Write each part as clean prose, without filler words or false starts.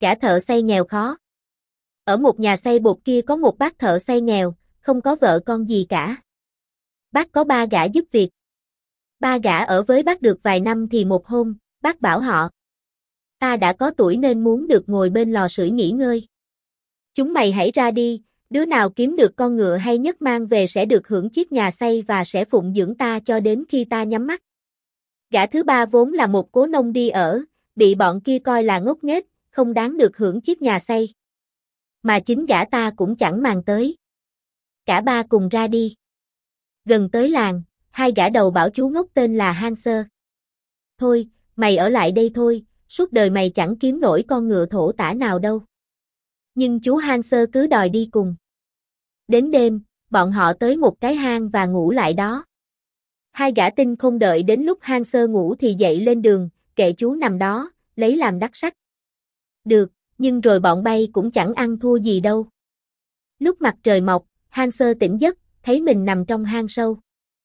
Gã thợ xây nghèo khó. Ở một nhà xây bột kia có một bác thợ xây nghèo, không có vợ con gì cả. Bác có 3 gã giúp việc. 3 gã ở với bác được vài năm thì một hôm, bác bảo họ: ta đã có tuổi nên muốn được ngồi bên lò sưởi nghỉ ngơi. Chúng mày hãy ra đi, đứa nào kiếm được con ngựa hay nhất mang về sẽ được hưởng chiếc nhà xây và sẽ phụng dưỡng ta cho đến khi ta nhắm mắt. Gã thứ 3 vốn là một cố nông đi ở, bị bọn kia coi là ngốc nghếch, không đáng được hưởng chiếc nhà xây. Mà chính gã ta cũng chẳng màng tới. Cả 3 cùng ra đi. Gần tới làng, 2 gã đầu bảo chú ngốc tên là Hanser: thôi, mày ở lại đây thôi, suốt đời mày chẳng kiếm nổi con ngựa thổ tả nào đâu. Nhưng chú Hanser cứ đòi đi cùng. Đến đêm, bọn họ tới một cái hang và ngủ lại đó. 2 gã tinh không đợi đến lúc Hanser ngủ thì dậy lên đường, kệ chú nằm đó, lấy làm đắc sách. Được, nhưng rồi bọn bay cũng chẳng ăn thua gì đâu. Lúc mặt trời mọc, Hanser tỉnh giấc, thấy mình nằm trong hang sâu.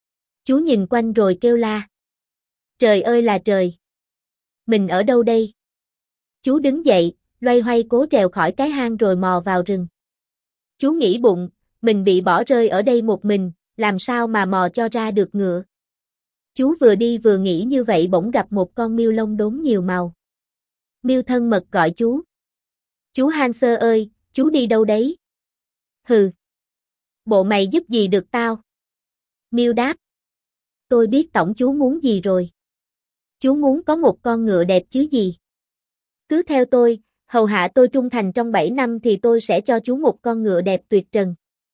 Chú nhìn quanh rồi kêu la: trời ơi là trời! Mình ở đâu đây? Chú đứng dậy, loay hoay cố trèo khỏi cái hang rồi mò vào rừng. Chú nghĩ bụng, mình bị bỏ rơi ở đây một mình, làm sao mà mò cho ra được ngựa. Chú vừa đi vừa nghĩ như vậy bỗng gặp một con miêu lông đốm nhiều màu. Miêu thân mật gọi chú: chú Hanser ơi, chú đi đâu đấy? Hừ! Bộ mày giúp gì được tao? Miêu đáp: tôi biết tổng chú muốn gì rồi. Chú muốn có một con ngựa đẹp chứ gì. Cứ theo tôi, hầu hạ tôi trung thành trong 7 năm thì tôi sẽ cho chú một con ngựa đẹp tuyệt trần.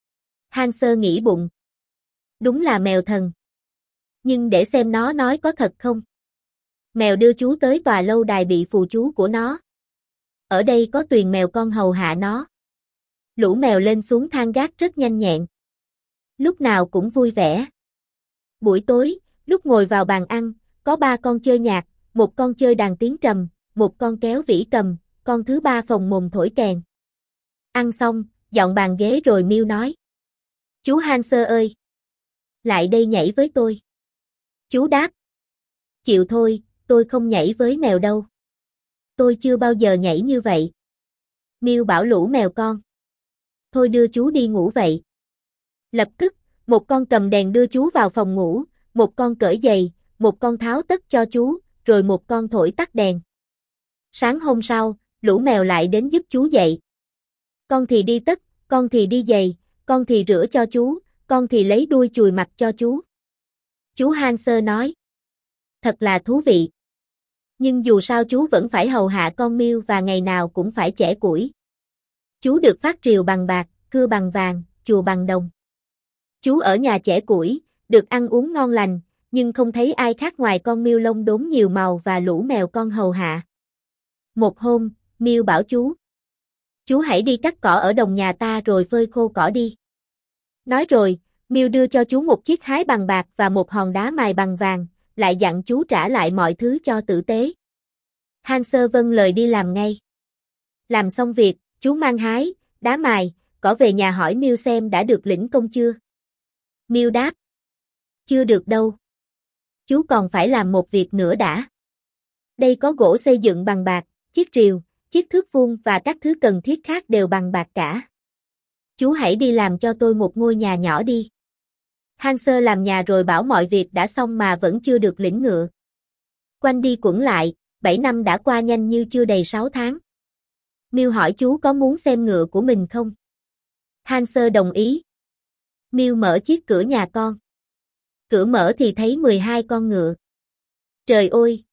Hanser nghĩ bụng: đúng là mèo thần. Nhưng để xem nó nói có thật không. Mèo đưa chú tới tòa lâu đài bị phù chú của nó. Ở đây có tuyền mèo con hầu hạ nó. Lũ mèo lên xuống thang gác rất nhanh nhẹn. Lúc nào cũng vui vẻ. Buổi tối, lúc ngồi vào bàn ăn, có 3 con chơi nhạc, một con chơi đàn tiếng trầm, một con kéo vĩ cầm, con thứ 3 phồng mồm thổi kèn. Ăn xong, dọn bàn ghế rồi Miêu nói: chú Hanser ơi! Lại đây nhảy với tôi. Chú đáp: chịu thôi, tôi không nhảy với mèo đâu. Tôi chưa bao giờ nhảy như vậy. Miêu bảo lũ mèo con: thôi đưa chú đi ngủ vậy. Lập tức, một con cầm đèn đưa chú vào phòng ngủ, một con cởi giày, một con tháo tất cho chú, rồi một con thổi tắt đèn. Sáng hôm sau, lũ mèo lại đến giúp chú dậy. Con thì đi tất, con thì đi giày, con thì rửa cho chú, con thì lấy đuôi chùi mặt cho chú. Chú Hanser nói: thật là thú vị. Nhưng dù sao chú vẫn phải hầu hạ con Miêu và ngày nào cũng phải chẻ củi. Chú được phát triều bằng bạc, cưa bằng vàng, chùa bằng đồng. Chú ở nhà chẻ củi, được ăn uống ngon lành, nhưng không thấy ai khác ngoài con Miêu lông đốm nhiều màu và lũ mèo con hầu hạ. Một hôm, Miêu bảo chú: chú hãy đi cắt cỏ ở đồng nhà ta rồi phơi khô cỏ đi. Nói rồi, Miêu đưa cho chú một chiếc hái bằng bạc và một hòn đá mài bằng vàng, lại dặn chú trả lại mọi thứ cho tử tế. Hanser vâng lời đi làm ngay. Làm xong việc, chú mang hái, đá mài, cỏ về nhà hỏi Miêu xem đã được lĩnh công chưa. Miêu đáp: chưa được đâu. Chú còn phải làm một việc nữa đã. Đây có gỗ xây dựng bằng bạc, chiếc rìu, chiếc thước vuông và các thứ cần thiết khác đều bằng bạc cả. Chú hãy đi làm cho tôi một ngôi nhà nhỏ đi. Hanser làm nhà rồi bảo mọi việc đã xong mà vẫn chưa được lĩnh ngựa. Quanh đi quẩn lại, 7 năm đã qua nhanh như chưa đầy 6 tháng. Miêu hỏi chú có muốn xem ngựa của mình không? Hanser đồng ý. Miêu mở chiếc cửa nhà con. Cửa mở thì thấy 12 con ngựa. Trời ơi!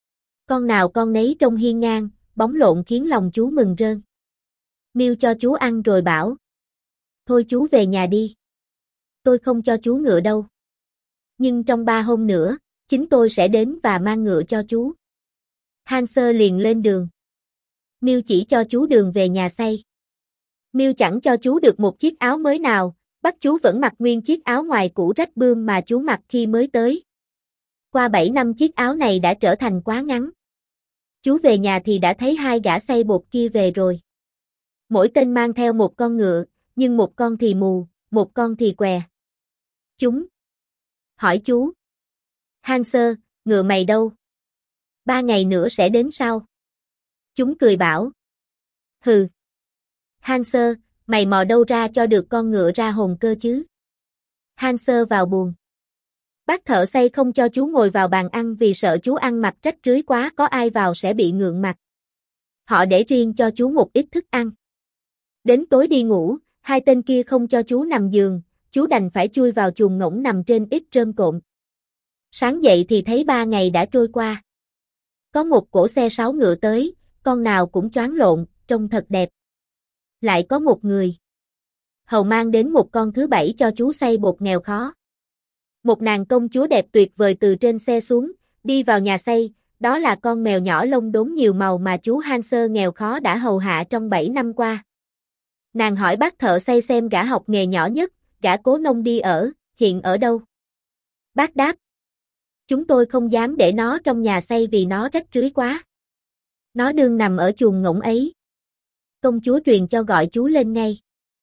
Con nào con nấy trông hiên ngang, bóng lộn khiến lòng chú mừng rơn. Miêu cho chú ăn rồi bảo: thôi chú về nhà đi. Tôi không cho chú ngựa đâu. Nhưng trong 3 hôm nữa, chính tôi sẽ đến và mang ngựa cho chú. Hanser liền lên đường. Miêu chỉ cho chú đường về nhà xây. Miêu chẳng cho chú được một chiếc áo mới nào, bắt chú vẫn mặc nguyên chiếc áo ngoài cũ rách bươm mà chú mặc khi mới tới. Qua 7 năm chiếc áo này đã trở thành quá ngắn. Chú về nhà thì đã thấy 2 gã xây bột kia về rồi. Mỗi tên mang theo một con ngựa, nhưng một con thì mù, một con thì què. Chúng hỏi chú: Hanser, ngựa mày đâu? 3 ngày nữa sẽ đến sau. Chúng cười bảo: Hừ. Hanser, mày mò đâu ra cho được con ngựa ra hồn cơ chứ? Hanser vào buồng. Bác thợ xây không cho chú ngồi vào bàn ăn vì sợ chú ăn mặc rách rưới quá có ai vào sẽ bị ngượng mặt. Họ để riêng cho chú một ít thức ăn. Đến tối đi ngủ, hai tên kia không cho chú nằm giường, chú đành phải chui vào chuồng ngỗng nằm trên ít rơm cộm. Sáng dậy thì thấy 3 ngày đã trôi qua. Có một cỗ xe 6 ngựa tới, con nào cũng choáng lộn, trông thật đẹp. Lại có một người hầu mang đến một con thứ 7 cho chú xay bột nghèo khó. Một nàng công chúa đẹp tuyệt vời từ trên xe xuống, đi vào nhà xay, đó là con mèo nhỏ lông đốm nhiều màu mà chú Hanser nghèo khó đã hầu hạ trong 7 năm qua. Nàng hỏi bác thợ xây xem gã học nghề nhỏ nhất, gã cố nông đi hiện ở đâu? Bác đáp: chúng tôi không dám để nó trong nhà xay vì nó rách rưới quá. Nó đương nằm ở chuồng ngỗng ấy. Công chúa truyền cho gọi chú lên ngay.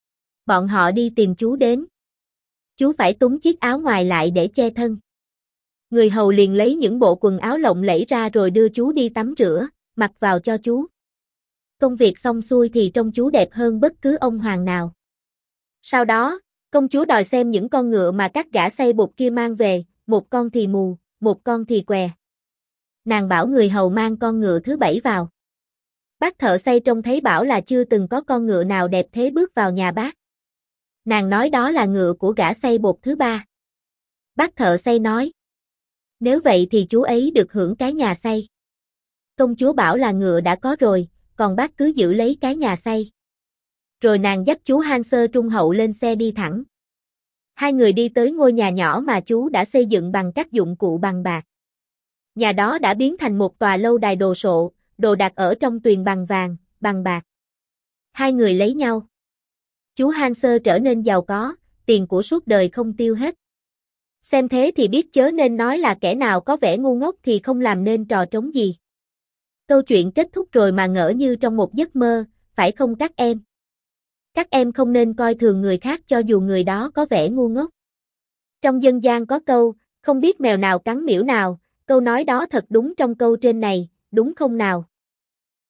Bọn họ đi tìm chú đến. Chú phải túm chiếc áo ngoài lại để che thân. Người hầu liền lấy những bộ quần áo lộng lẫy ra rồi đưa chú đi tắm rửa, mặc vào cho chú. Công việc xong xuôi thì trông chú đẹp hơn bất cứ ông hoàng nào. Sau đó, công chúa đòi xem những con ngựa mà các gã xay bột kia mang về, một con thì mù, một con thì què. Nàng bảo người hầu mang con ngựa thứ 7 vào. Bác thợ xây trông thấy bảo là chưa từng có con ngựa nào đẹp thế bước vào nhà bác. Nàng nói đó là ngựa của gã xay bột thứ 3. Bác thợ xây nói: nếu vậy thì chú ấy được hưởng cái nhà xay. Công chúa bảo là ngựa đã có rồi, còn bác cứ giữ lấy cái nhà xay. Rồi nàng dắt chú Hanser trung hậu lên xe đi thẳng. Hai người đi tới ngôi nhà nhỏ mà chú đã xây dựng bằng các dụng cụ bằng bạc. Nhà đó đã biến thành một tòa lâu đài đồ sộ, đồ đạc ở trong tuyền bằng vàng, bằng bạc. Hai người lấy nhau. Chú Hanser trở nên giàu có, tiền của suốt đời không tiêu hết. Xem thế thì biết chớ nên nói là kẻ nào có vẻ ngu ngốc thì không làm nên trò trống gì. Câu chuyện kết thúc rồi mà ngỡ như trong một giấc mơ, phải không các em? Các em không nên coi thường người khác cho dù người đó có vẻ ngu ngốc. Trong dân gian có câu, không biết mèo nào cắn miễu nào, câu nói đó thật đúng trong câu trên này, đúng không nào?